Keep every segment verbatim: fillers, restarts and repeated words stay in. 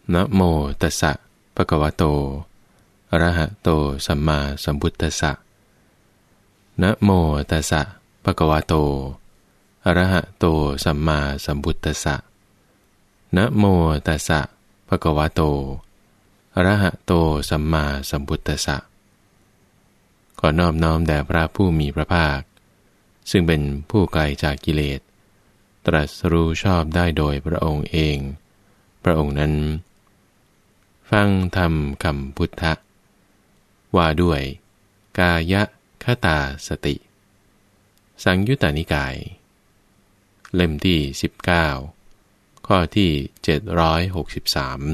นะโมตัสสะภะคะวะโตอะระหะโตสัมมาสัมพุทธัสสะนะโมตัสสะภะคะวะโตอะระหะโตสัมมาสัมพุทธัสสะนะโมตัสสะภะคะวะโตอะระหะโตสัมมาสัมพุทธัสสะขอนอบน้อมแด่พระผู้มีพระภาคซึ่งเป็นผู้ไกลจากกิเลสตรัสรู้ชอบได้โดยพระองค์เองพระองค์นั้นฟังธรรมคำพุทธะว่าด้วยกายคตาสติสังยุตตนิกายเล่มที่สิบเก้าข้อที่เจ็ดร้อยหกสิบสาม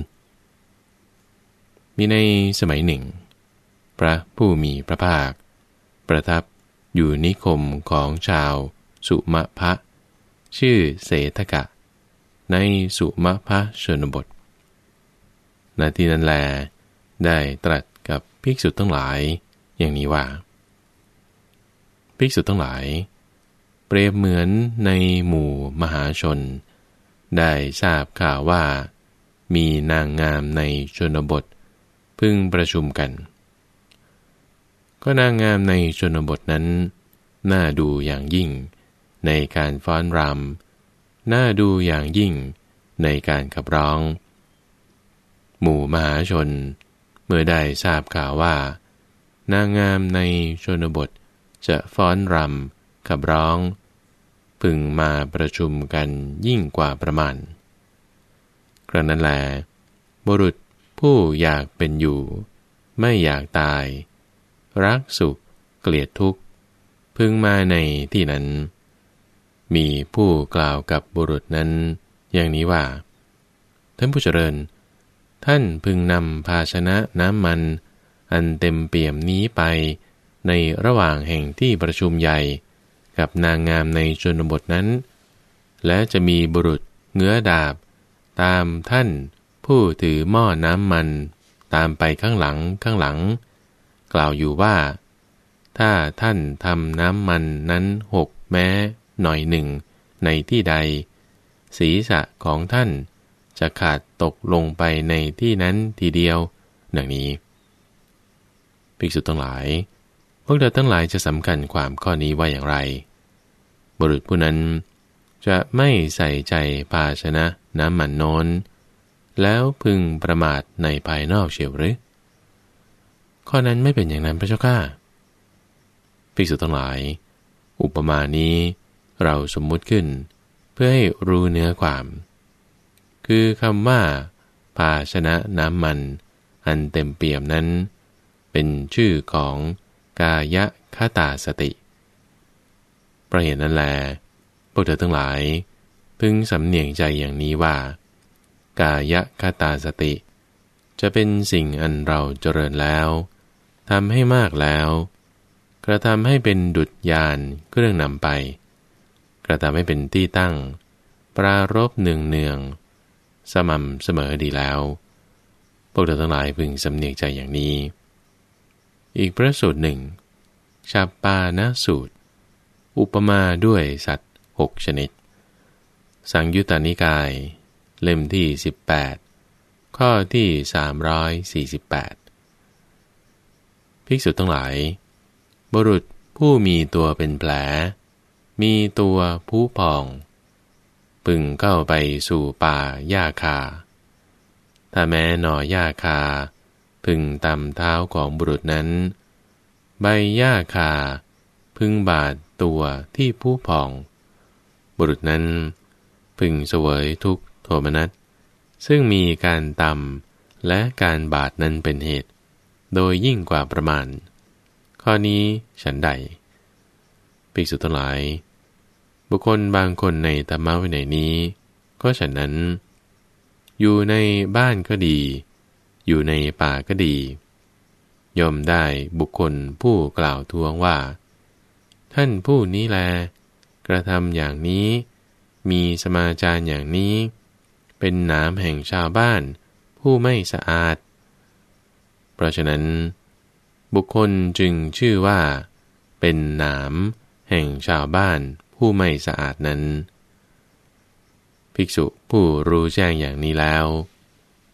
มีในสมัยหนึ่งพระผู้มีพระภาคประทับอยู่นิคมของชาวสุมะพะชื่อเสทกะในสุมะพะชนบทณที่นั้นแลได้ตรัสกับภิกษุทั้งหลายอย่างนี้ว่าภิกษุทั้งหลายเปรียบเหมือนในหมู่มหาชนได้ทราบข่าวว่ามีนางงามในชนบทพึงประชุมกันก็นางงามในชนบทนั้นน่าดูอย่างยิ่งในการฟ้อนรำน่าดูอย่างยิ่งในการขับร้องหมู่มหาชนเมื่อได้ทราบข่าวว่านางงามในชนบทจะฟ้อนรำขับร้องพึงมาประชุมกันยิ่งกว่าประมาณครั้งนั้นแลบุรุษผู้อยากเป็นอยู่ไม่อยากตายรักสุขเกลียดทุกข์พึงมาในที่นั้นมีผู้กล่าวกับบุรุษนั้นอย่างนี้ว่าท่านผู้เจริญท่านพึงนำภาชนะน้ำมันอันเต็มเปี่ยมนี้ไปในระหว่างแห่งที่ประชุมใหญ่กับนางงามในชนบทนั้นและจะมีบุรุษเงื้อดาบตามท่านผู้ถือหม้อน้ำมันตามไปข้างหลังข้างหลังกล่าวอยู่ว่าถ้าท่านทำน้ำมันนั้นหกแม้หน่อยหนึ่งในที่ใดศีรษะของท่านจะขาดตกลงไปในที่นั้นทีเดียวดังนี้ภิกษุทั้งหลายพวกเราทั้งหลายจะสำคัญความข้อนี้ว่าอย่างไรบุรุษผู้นั้นจะไม่ใส่ใจภาชนะน้ำมันโน้นแล้วพึงประมาทในภายนอกเชียวหรือข้อนั้นไม่เป็นอย่างนั้นพระเจ้าข้าภิกษุทั้งหลายอุปมานี้เราสมมุติขึ้นเพื่อให้รู้เนื้อความคือคำว่าภาชนะน้ำมันอันเต็มเปี่ยมนั้นเป็นชื่อของกายคตาสติเพราะเหตุนั้นแลพวกเธอทั้งหลายพึงสำเนียงใจอย่างนี้ว่ากายคตาสติจะเป็นสิ่งอันเราเจริญแล้วทำให้มากแล้วกระทำให้เป็นดุจยานเครื่องนำไปกระทำให้เป็นที่ตั้งปรารภเนืองเนืองสม่ำเสมอดีแล้วพวกเราทั้งหลายพึงสำเนียกใจอย่างนี้อีกพระสูตรหนึ่งชัปปานะสูตรอุปมาด้วยสัตว์หกชนิดสังยุตตนิกายเล่มที่สิบแปดข้อที่สามร้อยสี่สิบแปดภิกษุทั้งหลายบุรุษผู้มีตัวเป็นแผลมีตัวผู้พองพึงเข้าไปสู่ป่าหญ้าคาถ้าแม้หน่อหญ้าคาพึงตำเท้าของบุรุษนั้นใบหญ้าคาพึงบาดตัวที่ผู้พองบุรุษนั้นพึงเสวยทุกข์โทมนัสซึ่งมีการตำและการบาดนั้นเป็นเหตุโดยยิ่งกว่าประมาณข้อนี้ฉันใดภิกษุทั้งหลายบุคคลบางคนในธรรมวินัยนี้ก็ฉะนั้นอยู่ในบ้านก็ดีอยู่ในป่าก็ดีย่อมได้บุคคลผู้กล่าวทวงว่าท่านผู้นี้แลกระทำอย่างนี้มีสมาจารอย่างนี้เป็นหนามแห่งชาวบ้านผู้ไม่สะอาดเพราะฉะนั้นบุคคลจึงชื่อว่าเป็นหนามแห่งชาวบ้านผู้ไม่สะอาดนั้นภิกษุผู้รู้แจ้งอย่างนี้แล้ว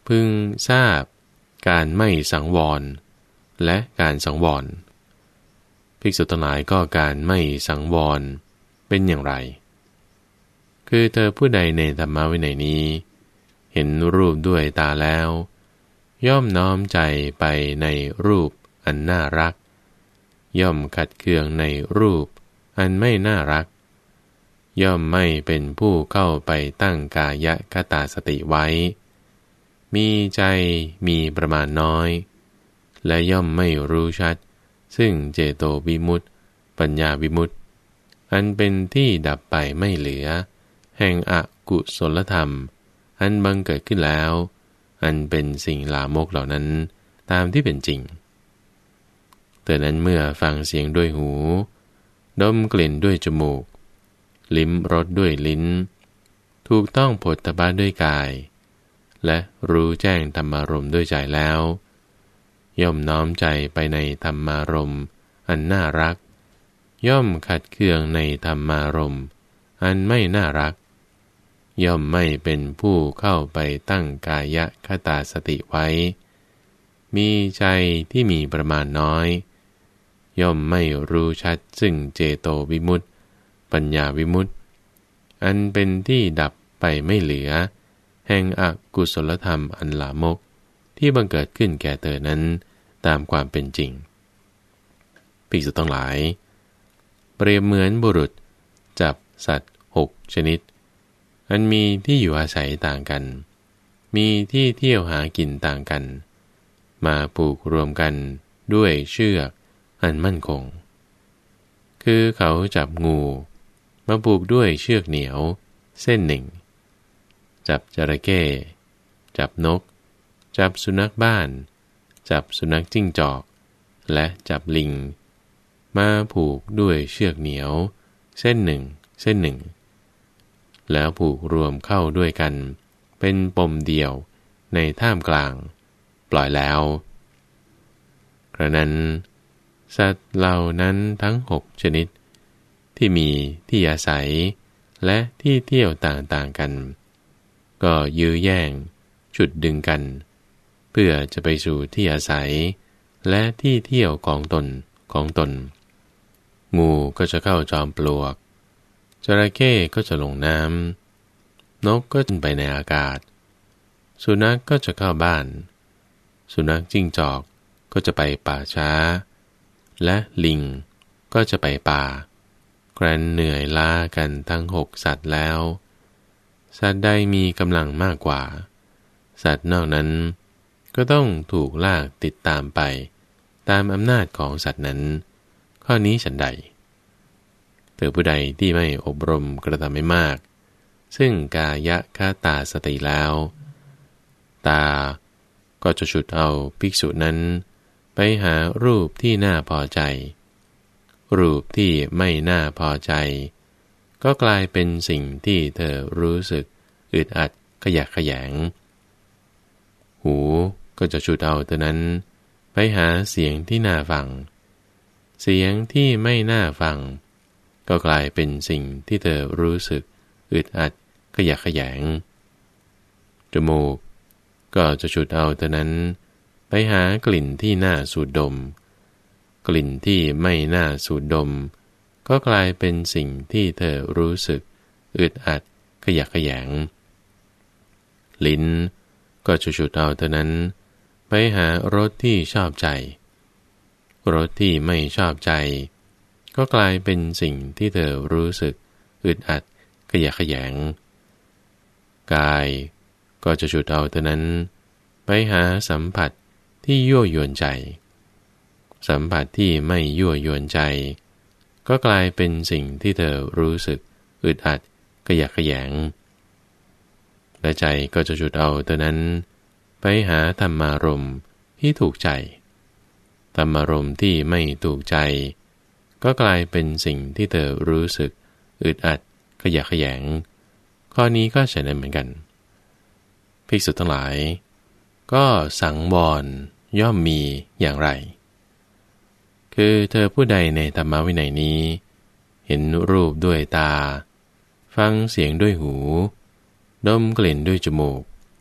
พึงทราบการไม่สังวรและการสังวรภิกษุทั้งหลายก็การไม่สังวรเป็นอย่างไรคือเธอผู้ใดในธรรมวินัยนี้เห็นรูปด้วยตาแล้วย่อมน้อมใจไปในรูปอันน่ารักย่อมขัดเคืองในรูปอันไม่น่ารักย่อมไม่เป็นผู้เข้าไปตั้งกายคตาสติไว้มีใจมีประมาณน้อยและย่อมไม่รู้ชัดซึ่งเจโตวิมุตติปัญญาวิมุตติอันเป็นที่ดับไปไม่เหลือแห่งอกุศลธรรมอันบังเกิดขึ้นแล้วอันเป็นสิ่งลามกเหล่านั้นตามที่เป็นจริงแต่นั้นเมื่อฟังเสียงด้วยหูดมกลิ่นด้วยจมูกลิ้มรสด้วยลิ้นถูกต้องโผฏฐัพพะด้วยกายและรู้แจ้งธรรมารมณ์ด้วยใจแล้วย่อมน้อมใจไปในธรรมารมณ์อันน่ารักย่อมขัดเคืองในธรรมารมณ์อันไม่น่ารักย่อมไม่เป็นผู้เข้าไปตั้งกายคตาสติไว้มีใจที่มีประมาณน้อยย่อมไม่รู้ชัดซึ่งเจโตวิมุตติปัญญาวิมุตติอันเป็นที่ดับไปไม่เหลือแห่งอกุศลธรรมอันลามกที่บังเกิดขึ้นแก่เธอนั้นตามความเป็นจริงภิกษุทั้งหลายเปรียบเหมือนบุรุษจับสัตว์หกชนิดอันมีที่อยู่อาศัยต่างกันมีที่เที่ยวหากินต่างกันมาผูกรวมกันด้วยเชือกอันมั่นคงคือเขาจับงูมาผูกด้วยเชือกเหนียวเส้นหนึ่งจับจระเข้จับนกจับสุนัขบ้านจับสุนัขจิ้งจอกและจับลิงมาผูกด้วยเชือกเหนียวเส้นหนึ่งเส้นหนึ่งแล้วผูกรวมเข้าด้วยกันเป็นปมเดียวในท่ามกลางปล่อยแล้วกระนั้นสัตว์เหล่านั้นทั้งหกชนิดที่มีที่อาศัยและที่เที่ยวต่างๆกันก็ยื้อแย่งฉุดดึงกันเพื่อจะไปสู่ที่อาศัยและที่เที่ยวของตนของตนงูก็จะเข้าจอมปลวกจระเข้ก็จะลงน้ำนกก็ขึ้นไปในอากาศสุนัขก็จะเข้าบ้านสุนัขจิ้งจอกก็จะไปป่าช้าและลิงก็จะไปป่าครั้นเหนื่อยล้ากันทั้งหกสัตว์แล้วสัตว์ใดมีกำลังมากกว่าสัตว์นอกนั้นก็ต้องถูกลากติดตามไปตามอำนาจของสัตว์นั้นข้อนี้ฉันใดเธอผู้ใดที่ไม่อบรมกระทำไม่มากซึ่งกายคตาสติแล้วตาก็จะฉุดเอาภิกษุนั้นไปหารูปที่น่าพอใจรูปที่ไม่น่าพอใจก็กลายเป็นสิ่งที่เธอรู้สึกอึดอัดขยะแขยงหูก็จะฉุดเอาเธอนั้นไปหาเสียงที่น่าฟังเสียงที่ไม่น่าฟังก็กลายเป็นสิ่งที่เธอรู้สึกอึดอัดขยะแขยงจมูกก็จะฉุดเอาเธอนั้นไปหากลิ่นที่น่าสูดดมกลิ่นที่ไม่น่าสูดดมก็กลายเป็นสิ่งที่เธอรู้สึกอึดอัดขยะแขยงลิ้นก็จะฉุดเอาเธอนั้นไปหารสที่ชอบใจรสที่ไม่ชอบใจก็กลายเป็นสิ่งที่เธอรู้สึกอึดอัดขยะแขยงกายก็จะฉุดเอาเธอนั้นไปหาสัมผัสที่ยั่วยวนใจสัมผัสที่ไม่ยั่วยวนใจก็กลายเป็นสิ่งที่เธอรู้สึกอึดอัดขยะแขยงและใจก็จะฉุดเอาเธอนั้นไปหาธรรมารมณ์ที่ถูกใจธรรมารมณ์ที่ไม่ถูกใจก็กลายเป็นสิ่งที่เธอรู้สึกอึดอัดขยะแขยงข้อนี้ก็ใช่เหมือนกันภิกษุทั้งหลายก็สังวรย่อมมีอย่างไรคือเธอผู้ใดในธรรมวินัยนี้เห็นรูปด้วยตาฟังเสียงด้วยหูดมกลิ่นด้วยจมูก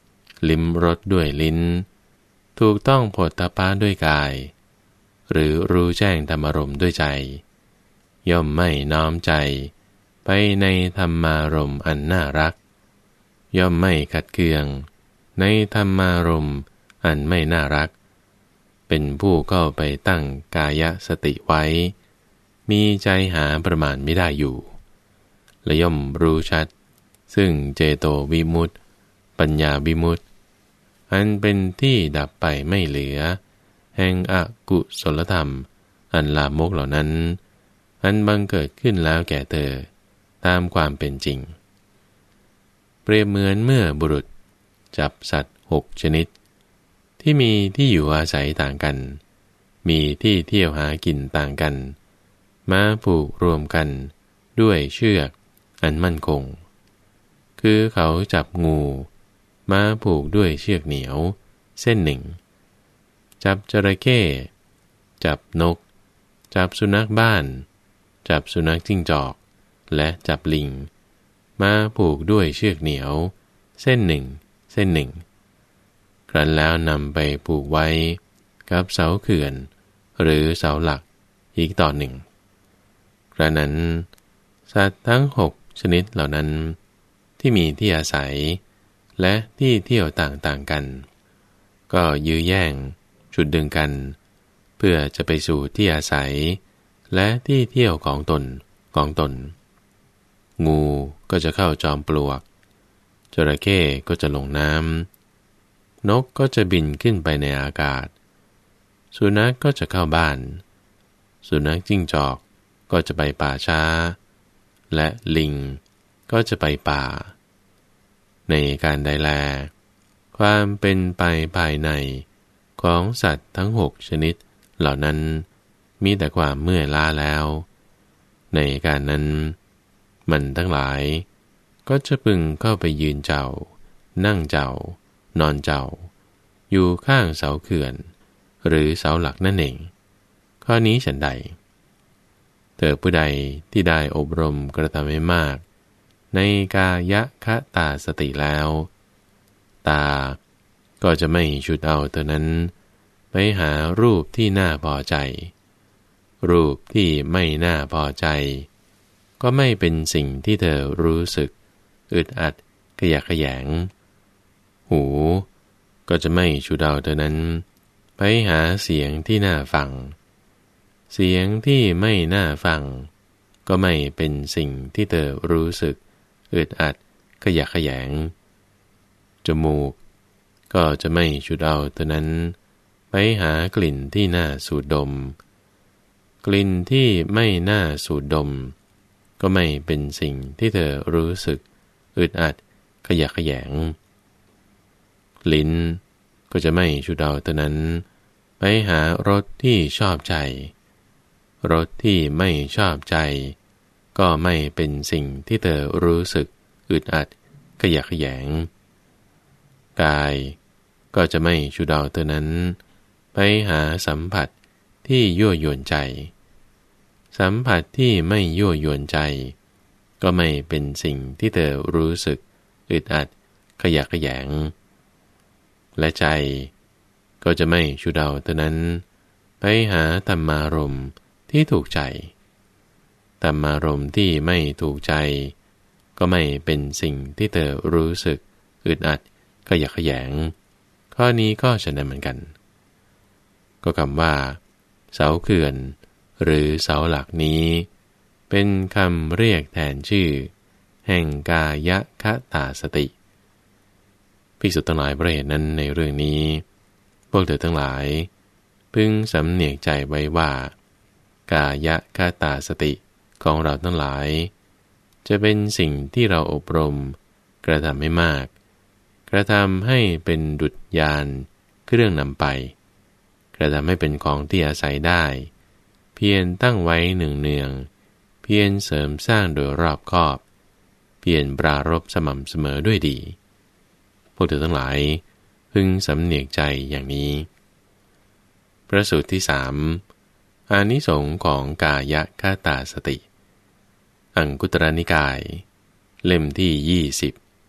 ลิ้มรสด้วยลิ้นถูกต้องโผฏฐัพพะด้วยกายหรือรู้แจ้งธรรมารมณ์ด้วยใจย่อมไม่น้อมใจไปในธรรมารมณ์อันน่ารักย่อมไม่ขัดเคืองในธรรมารมณ์อันไม่น่ารักเป็นผู้เข้าไปตั้งกายสติไว้มีใจหาประมาณไม่ได้อยู่และย่อมรู้ชัดซึ่งเจโตวิมุตติปัญญาวิมุตติอันเป็นที่ดับไปไม่เหลือแห่งอกุศลธรรมอันลามกเหล่านั้นอันบังเกิดขึ้นแล้วแก่เธอตามความเป็นจริงเปรียบเหมือนเมื่อบุรุษจับสัตว์หกชนิดที่มีที่อยู่อาศัยต่างกันมีที่เที่ยวหากินต่างกันมาผูกรวมกันด้วยเชือกอันมั่นคงคือเขาจับงูมาผูกด้วยเชือกเหนียวเส้นหนึ่งจับจระเข้จับนกจับสุนัขบ้านจับสุนัขจิ้งจอกและจับลิงมาผูกด้วยเชือกเหนียวเส้นหนึ่งเส้นหนึ่งครั้นแล้วนำไปผูกไว้กับเสาเขื่อนหรือเสาหลักอีกต่อหนึ่งครั้นนั้นสัตว์ทั้งหกชนิดเหล่านั้นที่มีที่อาศัยและที่เที่ยวต่างๆกันก็ยื้อแย่งฉุดดึงกันเพื่อจะไปสู่ที่อาศัยและที่เที่ยวของตนของตนงูก็จะเข้าจอมปลวกจระเข้ก็จะลงน้ำนกก็จะบินขึ้นไปในอากาศสุนัขก็จะเข้าบ้านสุนัขจิ้งจอกก็จะไปป่าช้าและลิงก็จะไปป่าในการใดแลความเป็นไปภายในของสัตว์ทั้งหกชนิดเหล่านั้นมีแต่ความเมื่อยล้าแล้วในการนั้นมันทั้งหลายก็จะพึงเข้าไปยืนเจ้านั่งเจ้านอนเจ้าอยู่ข้างเสาเขื่อนหรือเสาหลักนั่นเองข้อนี้ฉันใดเธอผู้ใดที่ได้อบรมกระทำให้มากในกายคตาสติแล้วตาก็จะไม่ฉุดเอาเธอนั้นไปหารูปที่น่าพอใจรูปที่ไม่น่าพอใจก็ไม่เป็นสิ่งที่เธอรู้สึกอึดอัดขยะแขยงหูก็จะไม่ฉุดเอาเธอนั้นไปหาเสียงที่น่าฟังเสียงที่ไม่น่าฟังก็ไม่เป็นสิ่งที่เธอรู้สึกอึดอัดขยะแขยงจมูกก็จะไม่ฉุดเอาเธอนั้นไปหากลิ่นที่น่าสูดดมกลิ่นที่ไม่น่าสูดดมก็ไม่เป็นสิ่งที่เธอรู้สึกอึดอัดขยะแขยงลิ้นก็จะไม่ฉุดเอาเธอนั้นไปหารสที่ชอบใจรสที่ไม่ชอบใจก็ไม่เป็นสิ่งที่เธอรู้สึกอึดอัดขยะแขยงกายก็จะไม่ฉุดเอาเธอนั้นไปหาสัมผัสที่ยั่วยวนใจสัมผัสที่ไม่ยั่วยวนใจก็ไม่เป็นสิ่งที่เธอรู้สึกอึดอัดขยะแขยงและใจก็จะไม่ฉุดเอาเธอนั้นไปหาธรรมารมณ์ที่ถูกใจธรรมารมณ์ที่ไม่ถูกใจก็ไม่เป็นสิ่งที่เธอรู้สึกอึดอัดขยะแขยงข้อนี้ก็ฉะนั้นเหมือนกันก็คำว่าเสาเขื่อนหรือเสาหลักนี้เป็นคำเรียกแทนชื่อแห่งกายคตาสติภิกษุทั้งหลายเพราะเหตุนั้นในเรื่องนี้พวกเธอทั้งหลายพึงสำเนียกใจไว้ว่ากายคตาสติของเราทั้งหลายจะเป็นสิ่งที่เราอบรมกระทำให้มากกระทำให้เป็นดุจยานเครื่องนำไปกระทำให้เป็นของที่อาศัยได้เพียรตั้งไว้หนึ่งเนืองเพียรเสริมสร้างโดยรอบคอบเพียรปรารภสม่ำเสมอด้วยดีพวกเธอทั้งหลายพึงสำเนียกใจอย่างนี้พระสูตรที่สามอานิสงส์ของกายคตาสติอังคุตรนิกายเล่มที่ยี่สิบ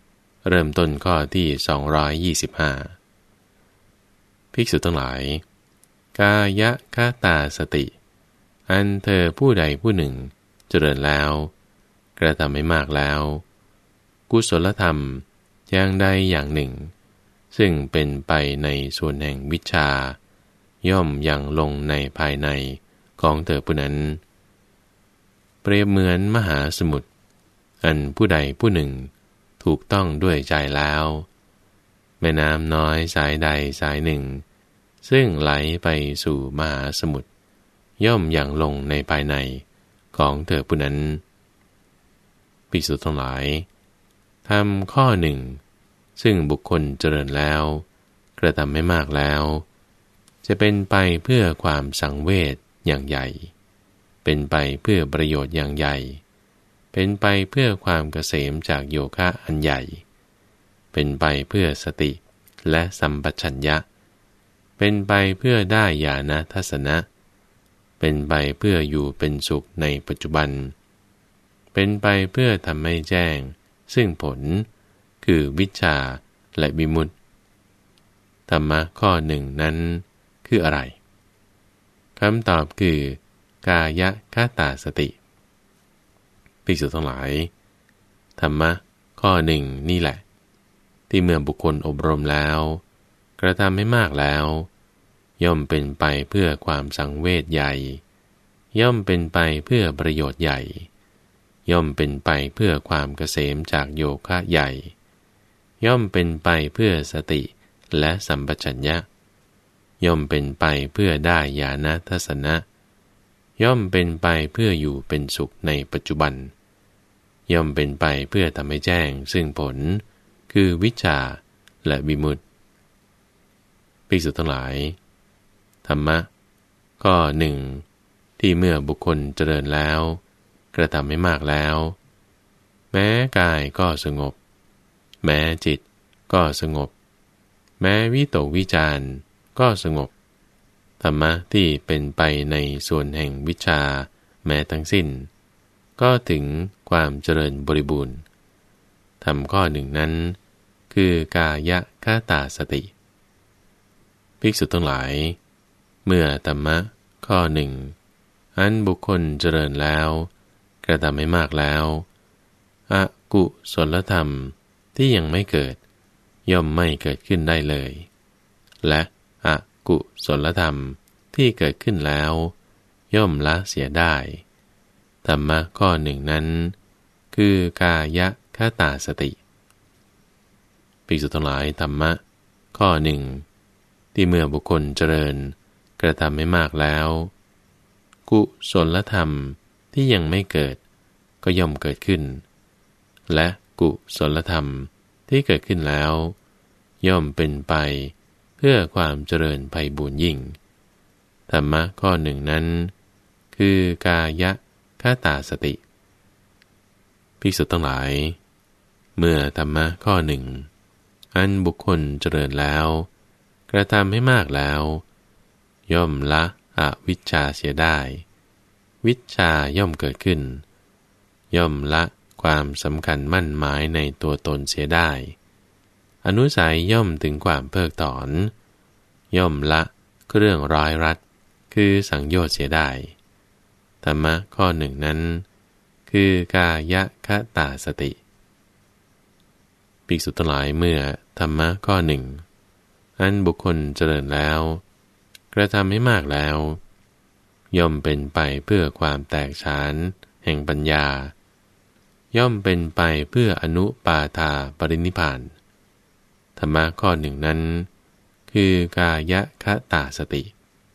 เริ่มต้นข้อที่สองร้อยยี่สิบห้าภิกษุทั้งหลายกายคตาสติอันเธอผู้ใดผู้หนึ่งเจริญแล้วกระทำให้มากแล้วกุศลธรรมอย่างใดอย่างหนึ่งซึ่งเป็นไปในส่วนแห่งวิชาย่อมยังลงในภายในของเธอผู้นั้นเปรียบเหมือนมหาสมุทรอันผู้ใดผู้หนึ่งถูกต้องด้วยใจแล้วแม่น้ำน้อยสายใดสายหนึ่งซึ่งไหลไปสู่มหาสมุทรย่อมยังลงในภายในของเธอผู้นั้นภิกษุทั้งหลายทำข้อหนึ่งซึ่งบุคคลเจริญแล้วกระทำให้มากแล้วจะเป็นไปเพื่อความสังเวชอย่างใหญ่เป็นไปเพื่อประโยชน์อย่างใหญ่เป็นไปเพื่อความเกษมจากโยคะอันใหญ่เป็นไปเพื่อสติและสัมปชัญญะเป็นไปเพื่อได้ญาณทัศนะเป็นไปเพื่ออยู่เป็นสุขในปัจจุบันเป็นไปเพื่อทำให้แจ้งซึ่งผลคือวิชชาและวิมุตติธรรมะข้อหนึ่งนั้นคืออะไรคำตอบคือกายคตาสติภิกษุทั้งหลายธรรมะข้อหนึ่งนี่แหละที่เมื่อบุคคลอบรมแล้วกระทำให้มากแล้วย่อมเป็นไปเพื่อความสังเวชใหญ่ย่อมเป็นไปเพื่อประโยชน์ใหญ่ย่อมเป็นไปเพื่อความเกษมจากโยคะใหญ่ย่อมเป็นไปเพื่อสติและสัมปชัญญะย่อมเป็นไปเพื่อได้ญาณทัศนะย่อมเป็นไปเพื่ออยู่เป็นสุขในปัจจุบันย่อมเป็นไปเพื่อทำให้แจ้งซึ่งผลคือวิชชาและวิมุตติภิกษุทั้งหลายธรรมะข้อหนึ่งที่เมื่อบุคคลเจริญแล้วกระทำให้มากแล้วแม้กายก็สงบแม้จิตก็สงบแม้วิตกวิจารก็สงบธรรมะที่เป็นไปในส่วนแห่งวิชาแม้ทั้งสิ้นก็ถึงความเจริญบริบูรณ์ธรรมข้อหนึ่งนั้นคือกายคตาสติภิกษุทั้งหลายเมื่อธรรมะข้อหนึ่งอันบุคคลเจริญแล้วกระทำให้มากแล้วอกุศลธรรมที่ยังไม่เกิดย่อมไม่เกิดขึ้นได้เลยและอกุศลธรรมที่เกิดขึ้นแล้วย่อมละเสียได้ธรรมะข้อหนึ่งนั้นคือกายคตาสติภิกษุทั้งหลายธรรมะข้อหนึ่งที่เมื่อบุคคลเจริญกระทำให้มากแล้วกุศลธรรมที่ยังไม่เกิดก็ย่อมเกิดขึ้นและกุศลธรรมที่เกิดขึ้นแล้วย่อมเป็นไปเพื่อความเจริญไพบูรย์ยิ่งธรรมะข้อหนึ่งนั้นคือกายคตาสติภิกษุทั้งหลายเมื่อธรรมะข้อหนึ่งอันบุคคลเจริญแล้วกระทำให้มากแล้วย่อมละอวิชชาเสียได้วิชชาย่อมเกิดขึ้นย่อมละความสำคัญมั่นหมายในตัวตนเสียได้อนุสัยย่อมถึงความเพิกถอนย่อมละเครื่องร้อยรัดคือสังโยชน์เสียได้ธรรมะข้อหนึ่งนั้นคือกายคตาสติภิกษุทั้งหลายเมื่อธรรมะข้อหนึ่งอันบุคคลเจริญแล้วกระทำให้มากแล้วย่อมเป็นไปเพื่อความแตกฉานแห่งปัญญาย่อมเป็นไปเพื่ออนุปาทาปรินิพพานธรรมะข้อหนึ่งนั้นคือกายคตาสติ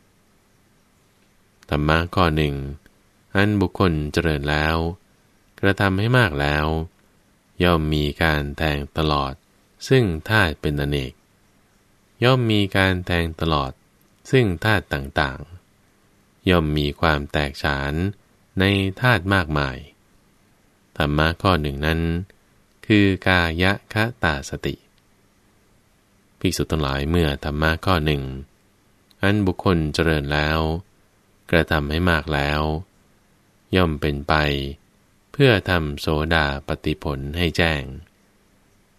ธรรมะข้อหนึ่งอันบุคคลเจริญแล้วกระทำให้มากแล้วย่อมมีการแทงตลอดซึ่งธาตุเป็นอเนกย่อมมีการแทงตลอดซึ่งธาตุต่างๆย่อมมีความแตกฉานในธาตุมากมายธรรมะข้อหนึ่งนั้นคือกายคตาสติภิกษุทั้งหลายเมื่อธรรมะข้อหนึ่งอันบุคคลเจริญแล้วกระทำให้มากแล้วย่อมเป็นไปเพื่อทำโสดาปัตติผลให้แจ้ง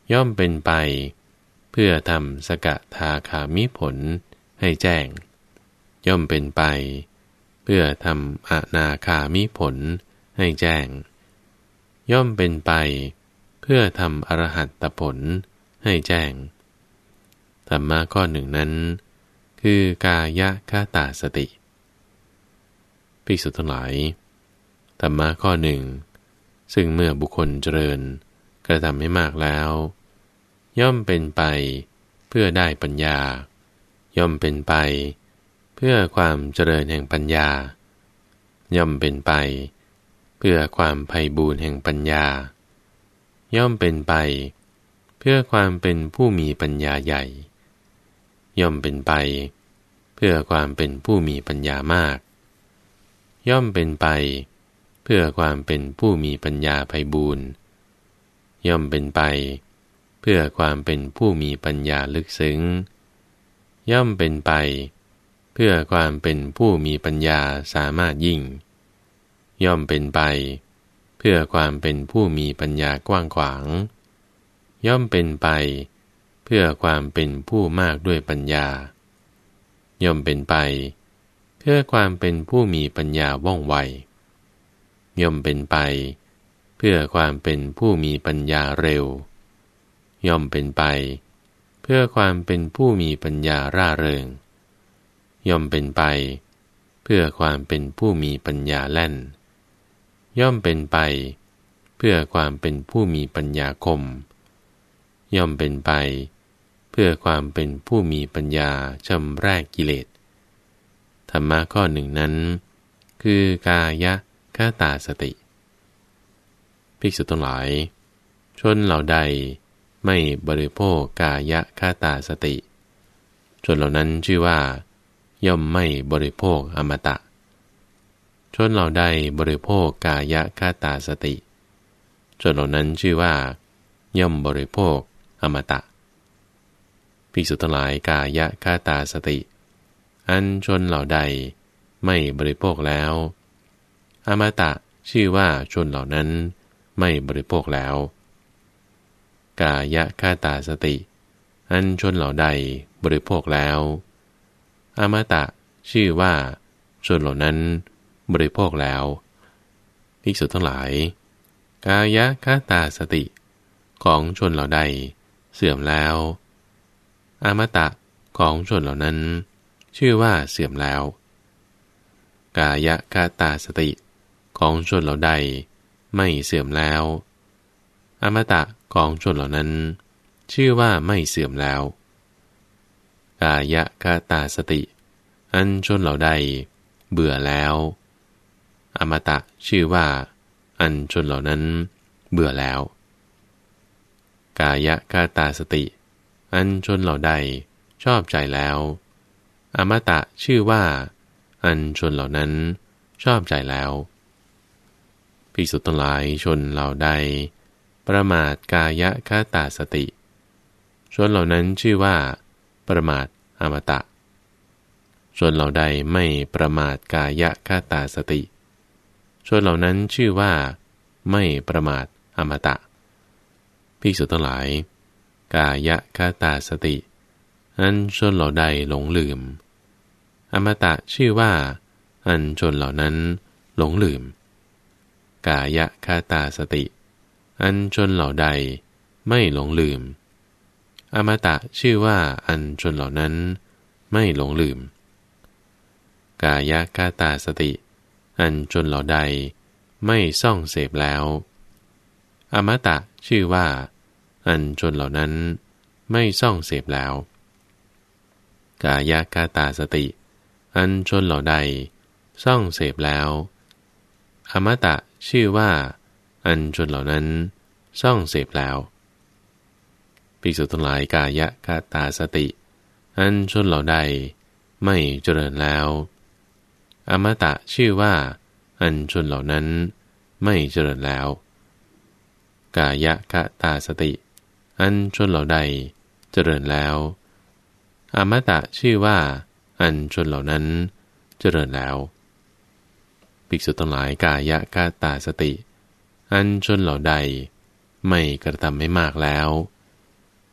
ย่อมเป็นไปเพื่อทำสกทาคามิผลให้แจ้งย่อมเป็นไปเพื่อทำอนาคามิผลให้แจ้งย่อมเป็นไปเพื่อทำอรหัตตผลให้แจ้งธรรมะข้อหนึ่งนั้นคือกายคตาสติภิกษุทั้งหลายธรรมะข้อหนึ่งซึ่งเมื่อบุคคลเจริญกระทำให้มากแล้วย่อมเป็นไปเพื่อได้ปัญญาย่อมเป็นไปเพื่อความเจริญแห่งปัญญาย่อมเป็นไปเพื่อความไพบูรย์แห่งปัญญาย่อมเป็นไปเพื่อความเป็นผู้มีปัญญาใหญ่ย่อมเป็นไปเพื่อความเป็นผู้มีปัญญามากย่อมเป็นไปเพื่อความเป็นผู้มีปัญญาไพบูรย์ย่อมเป็นไปเพื่อความเป็นผู้มีปัญญาลึกซึ้งย่อมเป็นไปเพื่อความเป็นผู้มีปัญญาสามารถยิ่งย่อมเป็นไปเพื่อความเป็นผู้มีปัญญากว้างขวางย่อมเป็นไปเพื่อความเป็นผู้มากด้วยปัญญาย่อมเป็นไปเพื่อความเป็นผู้มีปัญญาว่องไวย่อมเป็นไปเพื่อความเป็นผู้มีปัญญาเร็วย่อมเป็นไปเพื่อความเป็นผู้มีปัญญาร่าเริงย่อมเป็นไปเพื่อความเป็นผู้มีปัญญาแล่นย่อมเป็นไปเพื่อความเป็นผู้มีปัญญาคมย่อมเป็นไปเพื่อความเป็นผู้มีปัญญาชำแรกกิเลสธรรมะข้อหนึ่งนั้นคือกายคตาสติภิกษุทั้งหลายชนเหล่าใดไม่บริโภคกายคตาสติชนเหล่านั้นชื่อว่าย่อมไม่บริโภคอมตะชนเหล่าใดบริโภคกายคตาสติชนเหล่านั้นชื่อว่าย่อมบริโภคอมตะภิกษุทั้งหลายกายคตาสติอันชนเหล่าใดไม่บริโภคแล้วอมตะชื่อว่าชนเหล่านั้นไม่บริโภคแล้วกายคตาสติอันชนเหล่าใดบริโภคแล้วอมตะชื่อว่าชนเหล่านั้นบริโภคแล้วภิกษุทั้งหลายกายคตาสติของชนเหล่าใดเสื่อมแล้วอมตะของชนเหล่านั้นชื่อว่าเสื่อมแล้วกายคตาสติของชนเหล่าใดไม่เสื่อมแล้วอมตะของชนเหล่านั้นชื่อว่าไม่เสื่อมแล้วกายคตาสติอันชนเหล่าใดเบื่อแล้วอมตะชื่อว่าอันชนเหล่านั้นเบื่อแล้วกายคตาสติอันชนเหล่าใดชอบใจแล้วอมตะชื่อว่าอันชนเหล่านั้นชอบใจแล้วภิกษุทั้งหลายชนเหล่าใดประมาทกายคตาสติชนเหล่านั้นชื่อว่าประมาทอมตะชนเหล่าใดไม่ประมาทกายคตาสติชนเหล่านั้นชื่อว่าไม่ประมาทอมตะภิกษุทั้งหลายกายคตาสติอันชนเหล่าใดหลงลืมอมตะชื่อว่าอันชนเหล่านั้นหลงลืมกายคตาสติอันชนเหล่าใดไม่หลงลืมอมตะชื่อว่าอันชนเหล่านั้นไม่หลงลืมกายคตาสติอันชนเหล่าใดไม่ส่องเสพแล้วอมตะชื่อว่าอันชนเหล่านั้นไม่ส่องเสพแล้วกายคตาสติอันชนเหล่าใดส่องเสพแล้วอมตะชื่อว่าอันชนเหล่านั้นส่องเสพแล้วภิกษุทั้งหลายกายคตาสติอันชนเหล่าใดไม่เจริญแล้วอมตะชื่อว่าอันชนเหล่านั้นไม่เจริญแล้วกายคตาสติอันชนเหล่าใดเจริญแล้วอมตะชื่อว่าอันชนเหล่านั้นเจริญแล้วภิกษุทั้งหลายกายคตาสติอันชนเหล่าใดไม่กระทำให้มากแล้ว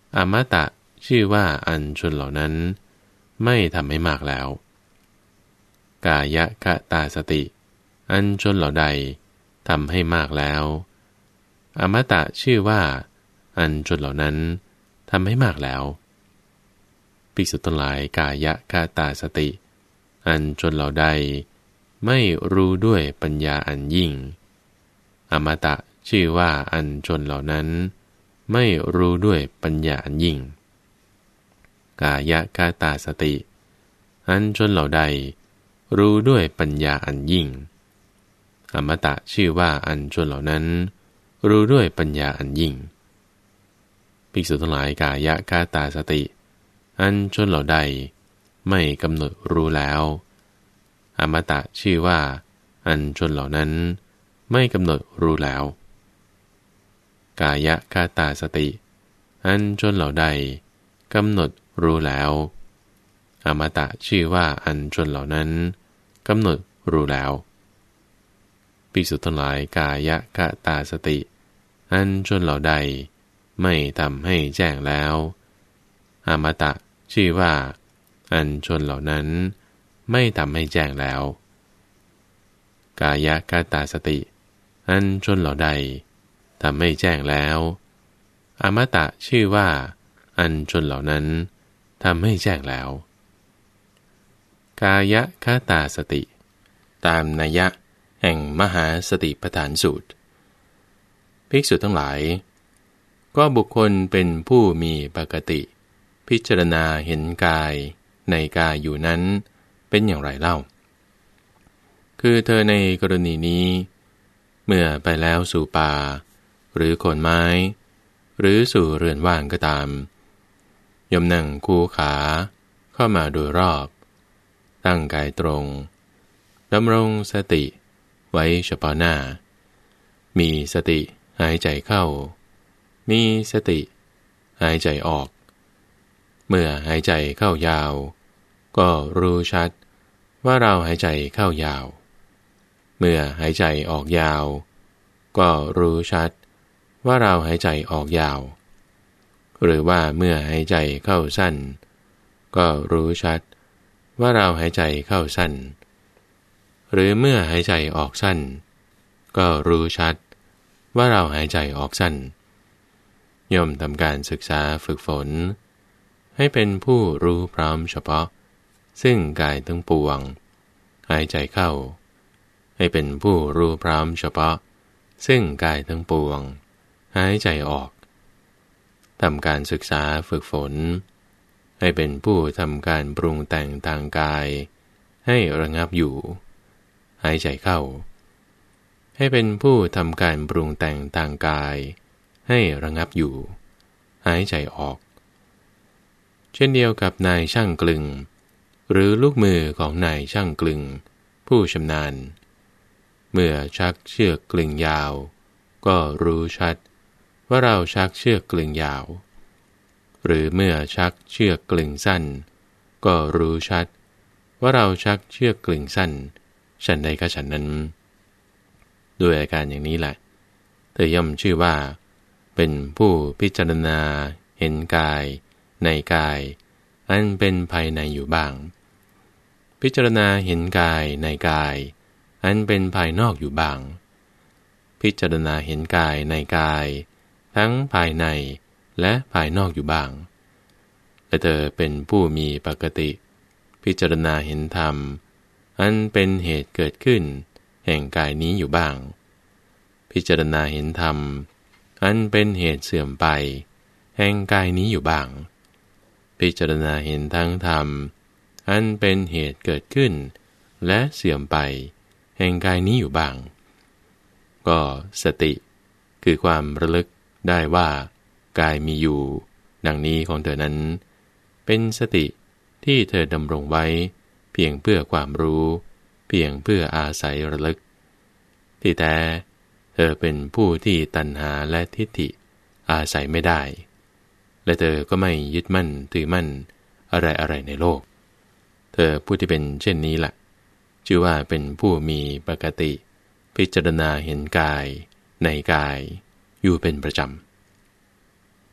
อมตะชื่อว่าอันชนเหล่านั้นไม่ทำให้มากแล้วกายคตาสติอันชนเหล่าใดทำให้มากแล้วอมตะชื่อว่าอันชนเหล่านั้นทำให้มากแล้วภิกษุทั้งหลายกายคตาสติอันชนเหล่าใดไม่รู้ด้วยปัญญาอันยิ่งอมตะชื่อว่าอันชนเหล่านั้นไม่รู้ด้วยปัญญาอันยิ่งกายคตาสติอันชนเหล่าใดรู้ด้วยปัญญาอันยิ่งอมตะชื่อว่าอันชนเหล่านั้นรู้ด้วยปัญญาอันยิ่งภิกษุทั้งหลายกายคตาสติอันชนเหล่าใดไม่กำหนดรู้แล้วอมตะชื่อว่าอันชนเหล่านั้นไม่กำหนดรู้แล้วกายคตาสติอันชนเหล่าใดกำหนดรู้แล้วอมตะชื่อว่าอันชนเหล่านั้นกำหนดรู้แล้วภิกษุทั้งหลายกายคตาสติอันชนเหล่าใดไม่ทำให้แจ้งแล้วอมตะชื่อว่าอันชนเหล่านั้นไม่ทำให้แจ้งแล้วกายคตาสติอันชนเหล่าใดทำให้แจ้งแล้วอมตะชื่อว่าอันชนเหล่านั้นทำให้แจ้งแล้วกายคตาสติตามนัยยะแห่งมหาสติปัฏฐานสูตรภิกษุทั้งหลายก็บุคคลเป็นผู้มีปกติพิจารณาเห็นกายในกายอยู่นั้นเป็นอย่างไรเล่าคือเธอในกรณีนี้เมื่อไปแล้วสู่ป่าหรือโคนไม้หรือสู่เรือนว่างก็ตามย่อมนั่งคู่ขาเข้ามาโดยรอบตั้งกายตรงดำรงสติไว้เฉพาะหน้ามีสติหายใจเข้ามีสติหายใจออกเมื่อหายใจเข้ายาวก็รู้ชัดว่าเราหายใจเข้ายาวเมื่อหายใจออกยาวก็รู้ชัดว่าเราหายใจออกยาวหรือว่าเมื่อหายใจเข้าสั้นก็รู้ชัดว่าเราหายใจเข้าสั้นหรือเมื่อหายใจออกสั้นก็รู้ชัดว่าเราหายใจออกสั้นย่อมทำการศึกษาฝึกฝนให้เป็นผู้รู้พร้อมเฉพาะซึ่งกายทั้งปวงหายใจเข้าให้เป็นผู้รู้พร้อมเฉพาะซึ่งกายทั้งปวงหายใจออกทำการศึกษาฝึกฝนให้เป็นผู้ทำการปรุงแต่งทางกายให้ระงับอยู่หายใจเข้าให้เป็นผู้ทำการปรุงแต่งทางกายให้ระงับอยู่หายใจออกเช่นเดียวกับนายช่างกลึงหรือลูกมือของนายช่างกลึงผู้ชำนาญเมื่อชักเชือกกลึงยาวก็รู้ชัดว่าเราชักเชือกกลึงยาวหรือเมื่อชักเชือกกลึงสั้นก็รู้ชัดว่าเราชักเชือกกลึงสั้นฉันใดก็ฉันนั้นด้วยอาการอย่างนี้แหละเธอย่อมชื่อว่าเป็นผู้พิจารณาเห็นกายในกายอันเป็นภายในอยู่บ้างพิจารณาเห็นกายในกายอันเป็นภายนอกอยู่บ้างพิจารณาเห็นกายในกายทั้งภายในและภายนอกอยู่บ้างและเธอเป็นผู้มีปกติพิจารณาเห็นธรรมอันเป็นเหตุเกิดขึ้นแห่งกายนี้อยู่บ้างพิจารณาเห็นธรรมอันเป็นเหตุเสื่อมไปแห่งกายนี้อยู่บ้างพิจารณาเห็นทั้งธรรมอันเป็นเหตุเกิดขึ้นและเสื่อมไปแห่งกายนี้อยู่บ้างก็สติคือความระลึกได้ว่ากายมีอยู่ดังนี้ของเธอนั้นเป็นสติที่เธอดำรงไว้เพียงเพื่อความรู้เพียงเพื่ออาศัยระลึกที่แท้เธอเป็นผู้ที่ตัณหาและทิฏฐิอาศัยไม่ได้และเธอก็ไม่ยึดมั่นถือมั่นอะไรอะไรในโลกเธอผู้ที่เป็นเช่นนี้แหละชื่อว่าเป็นผู้มีปกติพิจารณาเห็นกายในกายอยู่เป็นประจำ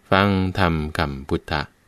ฟังธรรมคำพุทธะ